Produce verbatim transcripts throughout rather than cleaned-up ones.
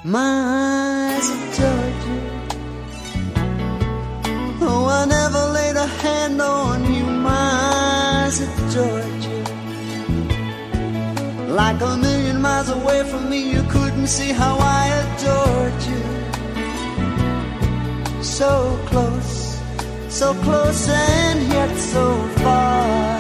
My eyes adored you. Oh, I never laid a hand on you. My eyes adored you. Like a million miles away from me, you couldn't see how I adored you. So close, so close and yet so far.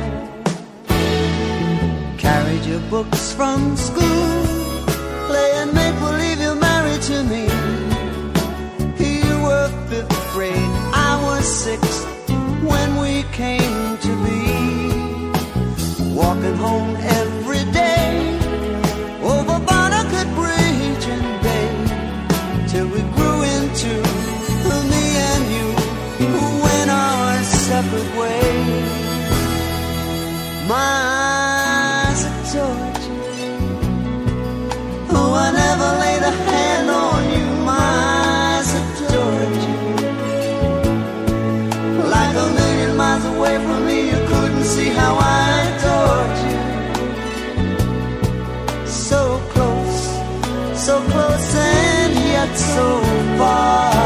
Carried your books from school, playing make-believe you're married to me. You were fifth grade, I was six when we came to be. Walking home every day over Barnegat Bridge and Bay, till we grew into me and you, who went our separate ways. My eyes adored you. Oh, I never laid a hand on you. My eyes adored you. Like a million miles away from me, you couldn't see how I adored you. So close, so close and yet so far.